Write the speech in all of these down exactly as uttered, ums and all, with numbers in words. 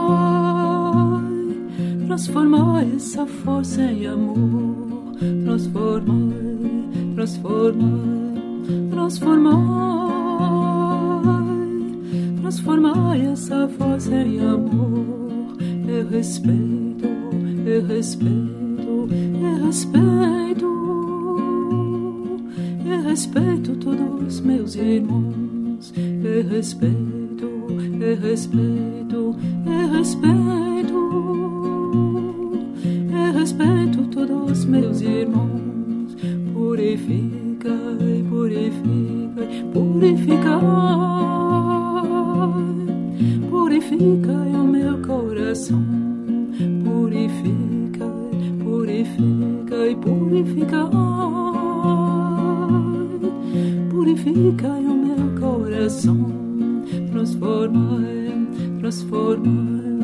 transformar essa força em amor, transformar, transformar, transformar, transformar essa força em amor, é respeito, é respeito, é respeito, é respeito todos meus irmãos, é respeito, é respeito, é respeito, é respeito todos meus irmãos, purificai, purificai, purificai, purificai o meu coração, purificai, purificai, purificai, purificai o meu coração, transformai, transformai,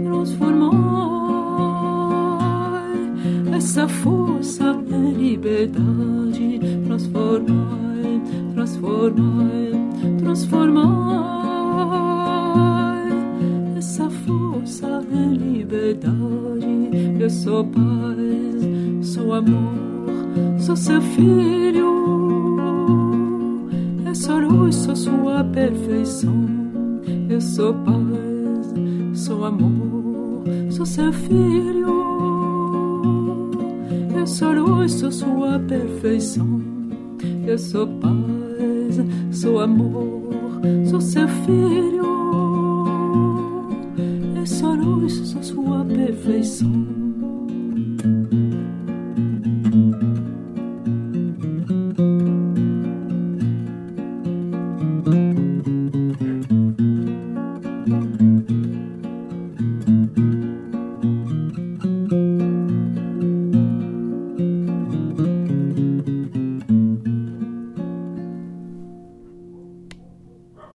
transformai essa força em liberdade, transformai, transformai, transformai essa força em liberdade. Eu sou paz, sou amor, sou seu filho, eu sou luz, sou sua perfeição. Eu sou paz, sou amor, sou seu filho, eu sou luz, sou sua perfeição. Eu sou paz, sou amor, sou seu filho, eu sou luz, sou sua perfeição.